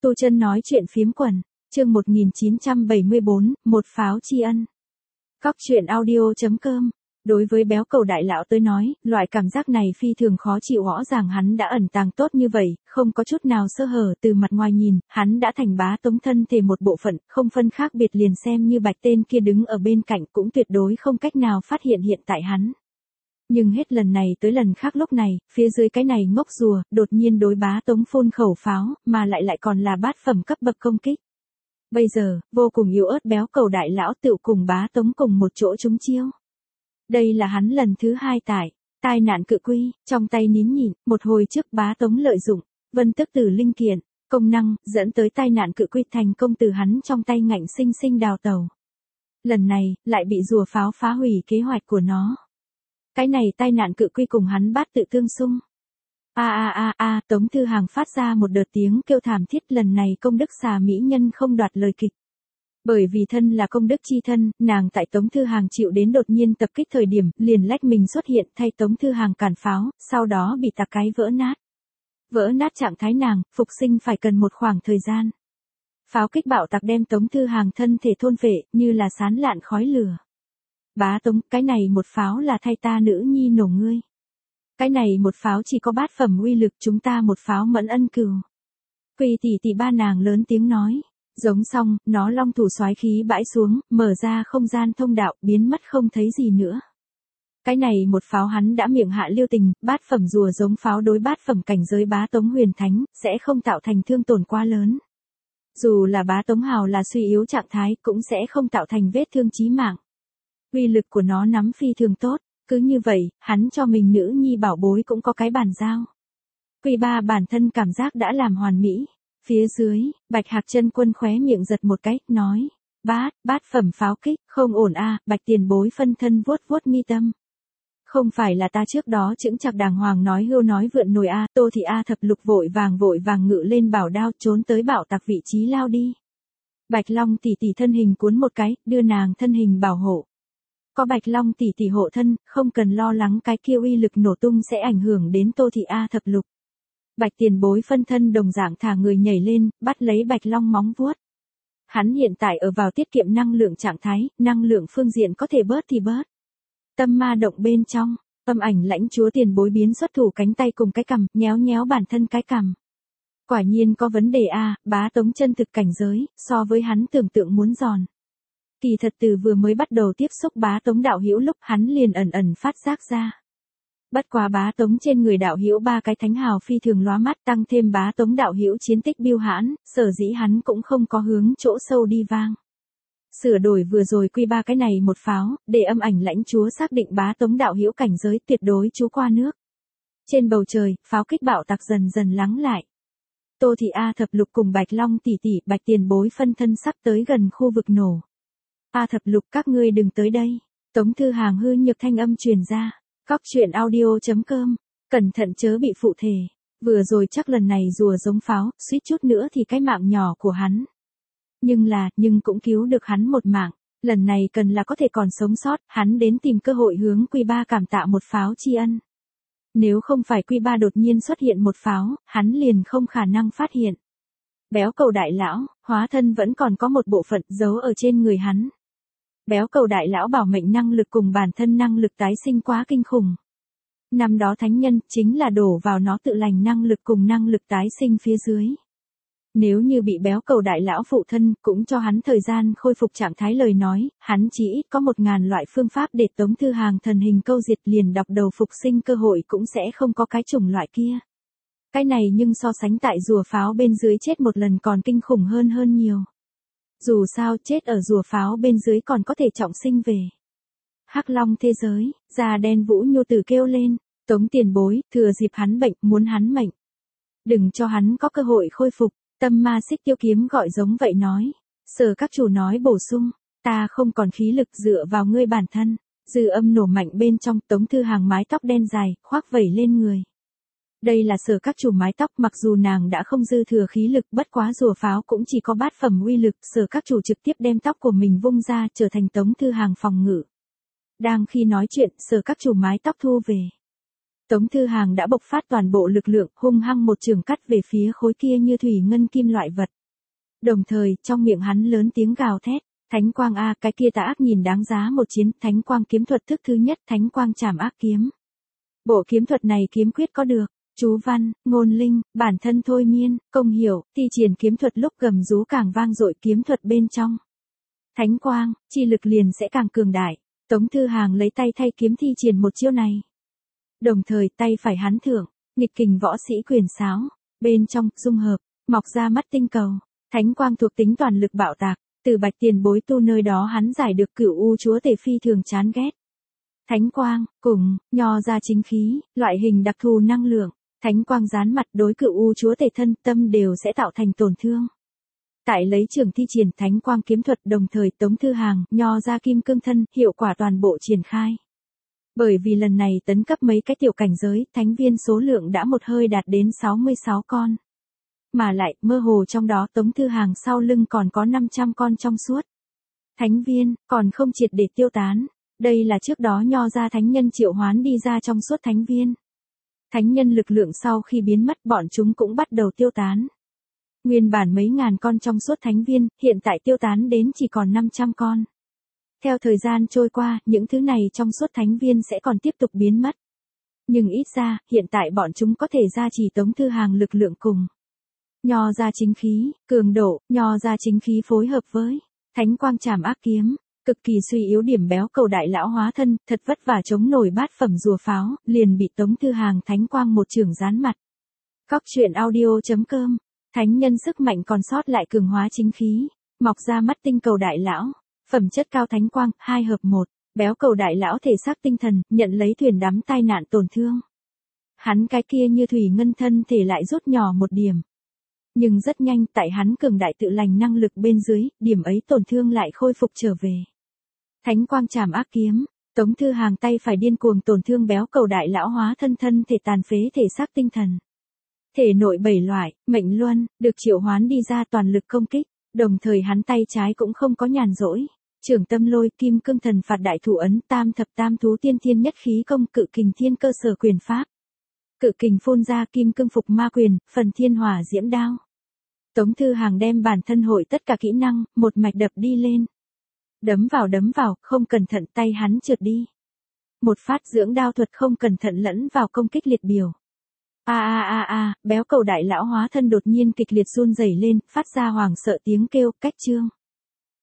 Tu Chân nói chuyện phiếm quần, chương 1974, một pháo tri ân. Cóc truyện audio.com. Đối với béo cầu đại lão tới nói, loại cảm giác này phi thường khó chịu, rõ ràng hắn đã ẩn tàng tốt như vậy, không có chút nào sơ hở, từ mặt ngoài nhìn, hắn đã thành Bá Tống thân thể một bộ phận, không phân khác biệt, liền xem như Bạch tên kia đứng ở bên cạnh cũng tuyệt đối không cách nào phát hiện hiện tại hắn. Nhưng hết lần này tới lần khác, lúc này, phía dưới cái này ngốc rùa, đột nhiên đối Bá Tống phun khẩu pháo, mà lại còn là bát phẩm cấp bậc công kích. Bây giờ, vô cùng yếu ớt béo cầu đại lão tự cùng Bá Tống cùng một chỗ trúng chiêu. Đây là hắn lần thứ hai tai nạn cự quy, trong tay nín nhịn, một hồi trước Bá Tống lợi dụng vân tức tử linh kiện, công năng, dẫn tới tai nạn cự quy thành công từ hắn trong tay ngạnh sinh sinh đào tẩu. Lần này, lại bị rùa pháo phá hủy kế hoạch của nó. Cái này tai nạn cự quy cùng hắn bát tự tương xung. Tống Thư Hàng phát ra một đợt tiếng kêu thảm thiết, lần này công đức xà mỹ nhân không đoạt lời kịch. Bởi vì thân là công đức chi thân, nàng tại Tống Thư Hàng chịu đến đột nhiên tập kích thời điểm, liền lách mình xuất hiện thay Tống Thư Hàng cản pháo, sau đó bị tạc cái vỡ nát. Vỡ nát trạng thái nàng, phục sinh phải cần một khoảng thời gian. Pháo kích bạo tạc đem Tống Thư Hàng thân thể thôn phệ, như là sán lạn khói lửa. Bá Tống, cái này một pháo là thay ta nữ nhi nổ ngươi. Cái này một pháo chỉ có bát phẩm uy lực, chúng ta một pháo mẫn ân cừu. Quy tỷ tỷ ba nàng lớn tiếng nói. Giống xong, nó long thủ soái khí bãi xuống, mở ra không gian thông đạo, biến mất không thấy gì nữa. Cái này một pháo hắn đã miệng hạ lưu tình, bát phẩm rùa giống pháo đối bát phẩm cảnh giới Bá Tống huyền thánh, sẽ không tạo thành thương tổn quá lớn. Dù là Bá Tống hào là suy yếu trạng thái, cũng sẽ không tạo thành vết thương chí mạng. Uy lực của nó nắm phi thường tốt, cứ như vậy, hắn cho mình nữ nhi bảo bối cũng có cái bàn giao. Quy ba bản thân cảm giác đã làm hoàn mỹ. Phía dưới, Bạch Hạc Chân Quân khóe miệng giật một cái, nói, bát phẩm pháo kích, không ổn a. Bạch tiền bối phân thân vuốt vuốt mi tâm. Không phải là ta trước đó chững chạc đàng hoàng nói hưu nói vượn nồi a. Tô thị a thập lục vội vàng ngự lên bảo đao, trốn tới bảo tạc vị trí lao đi. Bạch Long tỷ tỷ thân hình cuốn một cái, đưa nàng thân hình bảo hộ. Có Bạch Long tỷ tỷ hộ thân, không cần lo lắng cái kia uy lực nổ tung sẽ ảnh hưởng đến Tô thị a thập lục. Bạch tiền bối phân thân đồng dạng thả người nhảy lên, bắt lấy Bạch Long móng vuốt. Hắn hiện tại ở vào tiết kiệm năng lượng trạng thái, năng lượng phương diện có thể bớt thì bớt. Tâm ma động bên trong, âm ảnh lãnh chúa tiền bối biến xuất thủ cánh tay cùng cái cằm, nhéo bản thân cái cằm. Quả nhiên có vấn đề a. Bá Tống chân thực cảnh giới, so với hắn tưởng tượng muốn giòn. Kỳ thật từ vừa mới bắt đầu tiếp xúc Bá Tống đạo hữu lúc hắn liền ẩn phát giác ra. Bất quá Bá Tống trên người đạo hữu ba cái thánh hào phi thường lóa mắt, tăng thêm Bá Tống đạo hữu chiến tích biêu hãn, sở dĩ hắn cũng không có hướng chỗ sâu đi vang. Sửa đổi vừa rồi quy ba cái này một pháo, để âm ảnh lãnh chúa xác định Bá Tống đạo hữu cảnh giới tuyệt đối chú qua nước. Trên bầu trời, pháo kích bạo tạc dần lắng lại. Tô thị a thập lục cùng Bạch Long tỷ tỷ, Bạch tiền bối phân thân sắp tới gần khu vực nổ. A thập lục, các ngươi đừng tới đây. Tống Thư Hàng hư nhược thanh âm truyền ra. Cóc truyện audio.com, cẩn thận chớ bị phụ thể. Vừa rồi chắc lần này rùa giống pháo, suýt chút nữa thì cái mạng nhỏ của hắn. Nhưng cũng cứu được hắn một mạng. Lần này cần là có thể còn sống sót, hắn đến tìm cơ hội hướng Quy ba cảm tạ một pháo tri ân. Nếu không phải Quy ba đột nhiên xuất hiện một pháo, hắn liền không khả năng phát hiện. Béo cầu đại lão, hóa thân vẫn còn có một bộ phận giấu ở trên người hắn. Béo cầu đại lão bảo mệnh năng lực cùng bản thân năng lực tái sinh quá kinh khủng. Năm đó thánh nhân chính là đổ vào nó tự lành năng lực cùng năng lực tái sinh phía dưới. Nếu như bị béo cầu đại lão phụ thân cũng cho hắn thời gian khôi phục trạng thái lời nói, hắn chỉ ít có 1000 loại phương pháp để Tống Thư Hàng thần hình câu diệt, liền đọc đầu phục sinh cơ hội cũng sẽ không có cái chủng loại kia. Cái này nhưng so sánh tại rùa pháo bên dưới chết một lần còn kinh khủng hơn nhiều. Dù sao chết ở rùa pháo bên dưới còn có thể trọng sinh về. Hắc Long thế giới, da đen Vũ Nhu Tử kêu lên, Tống tiền bối, thừa dịp hắn bệnh, muốn hắn mệnh. Đừng cho hắn có cơ hội khôi phục, tâm ma xích tiêu kiếm gọi giống vậy nói. Sở các chủ nói bổ sung, ta không còn khí lực dựa vào ngươi bản thân. Dư âm nổ mạnh bên trong, Tống Thư Hàng mái tóc đen dài, khoác vẩy lên người. Đây là Sở các chủ mái tóc, mặc dù nàng đã không dư thừa khí lực, bất quá rùa pháo cũng chỉ có bát phẩm uy lực, Sở các chủ trực tiếp đem tóc của mình vung ra, trở thành Tống Thư Hàng phòng ngự. Đang khi nói chuyện, Sở các chủ mái tóc thu về. Tống Thư Hàng đã bộc phát toàn bộ lực lượng, hung hăng một chưởng cắt về phía khối kia như thủy ngân kim loại vật. Đồng thời, trong miệng hắn lớn tiếng gào thét, Thánh Quang a, cái kia tà ác nhìn đáng giá một chiến, Thánh Quang kiếm thuật thức thứ nhất, Thánh Quang Trảm Ác kiếm. Bộ kiếm thuật này kiếm quyết có được chú văn, ngôn linh, bản thân thôi miên, công hiểu, thi triển kiếm thuật lúc gầm rú càng vang dội, kiếm thuật bên trong Thánh Quang, chi lực liền sẽ càng cường đại. Tống Thư Hàng lấy tay thay kiếm thi triển một chiêu này. Đồng thời tay phải hắn thượng, nghịch kình võ sĩ quyền sáo, bên trong, dung hợp, mọc ra mắt tinh cầu, Thánh Quang thuộc tính toàn lực bạo tạc, từ Bạch Tiền Bối tu nơi đó hắn giải được Cửu U Chúa Tể phi thường chán ghét. Thánh Quang, cùng, nho ra chính khí, loại hình đặc thù năng lượng, Thánh Quang dán mặt đối Cửu U Chúa Tể thân tâm đều sẽ tạo thành tổn thương. Tại lấy trường thi triển Thánh Quang kiếm thuật đồng thời Tống Thư Hàng, nho ra kim cương thân, hiệu quả toàn bộ triển khai. Bởi vì lần này tấn cấp mấy cái tiểu cảnh giới, thánh viên số lượng đã một hơi đạt đến 66 con. Mà lại, mơ hồ trong đó Tống Thư Hàng sau lưng còn có 500 con trong suốt. Thánh viên, còn không triệt để tiêu tán. Đây là trước đó nho ra thánh nhân triệu hoán đi ra trong suốt thánh viên. Thánh nhân lực lượng sau khi biến mất bọn chúng cũng bắt đầu tiêu tán. Nguyên bản mấy ngàn con trong suốt thánh viên, hiện tại tiêu tán đến chỉ còn 500 con. Theo thời gian trôi qua, những thứ này trong suốt thánh viên sẽ còn tiếp tục biến mất. Nhưng ít ra, hiện tại bọn chúng có thể gia trì Tống Thư Hàng lực lượng cùng. Nho ra chính khí, cường độ, nho ra chính khí phối hợp với Thánh Quang Trảm Ác kiếm, cực kỳ suy yếu điểm béo cầu đại lão hóa thân, thật vất vả chống nổi bát phẩm rùa pháo, liền bị Tống Thư Hàng Thánh Quang một chưởng dán mặt. Cóc truyện audio.com, thánh nhân sức mạnh còn sót lại cường hóa chính khí, mọc ra mắt tinh cầu đại lão, phẩm chất cao Thánh Quang, 2 hợp 1, béo cầu đại lão thể xác tinh thần, nhận lấy thuyền đắm tai nạn tổn thương. Hắn cái kia như thủy ngân thân thể lại rút nhỏ một điểm. Nhưng rất nhanh, tại hắn cường đại tự lành năng lực bên dưới, điểm ấy tổn thương lại khôi phục trở về. Thánh Quang Trảm Ác kiếm, Tống Thư Hàng tay phải điên cuồng tổn thương béo cầu đại lão hóa thân thể tàn phế thể xác tinh thần. Thể nội 7 loại, mệnh luân, được triệu hoán đi ra toàn lực công kích, đồng thời hắn tay trái cũng không có nhàn rỗi. Trưởng tâm lôi, kim cương thần phạt đại thủ ấn, tam thập tam thú tiên thiên nhất khí công, cự kình thiên cơ sở quyền pháp. Cự kình phun ra kim cương phục ma quyền, phần thiên hỏa diễm đao. Tống Thư Hàng đem bản thân hội tất cả kỹ năng, một mạch đập đi lên. Đấm vào, không cẩn thận tay hắn trượt đi. Một phát dưỡng đao thuật không cẩn thận lẫn vào công kích liệt biểu. Béo cầu đại lão hóa thân đột nhiên kịch liệt run rẩy lên, phát ra hoảng sợ tiếng kêu, cách chương.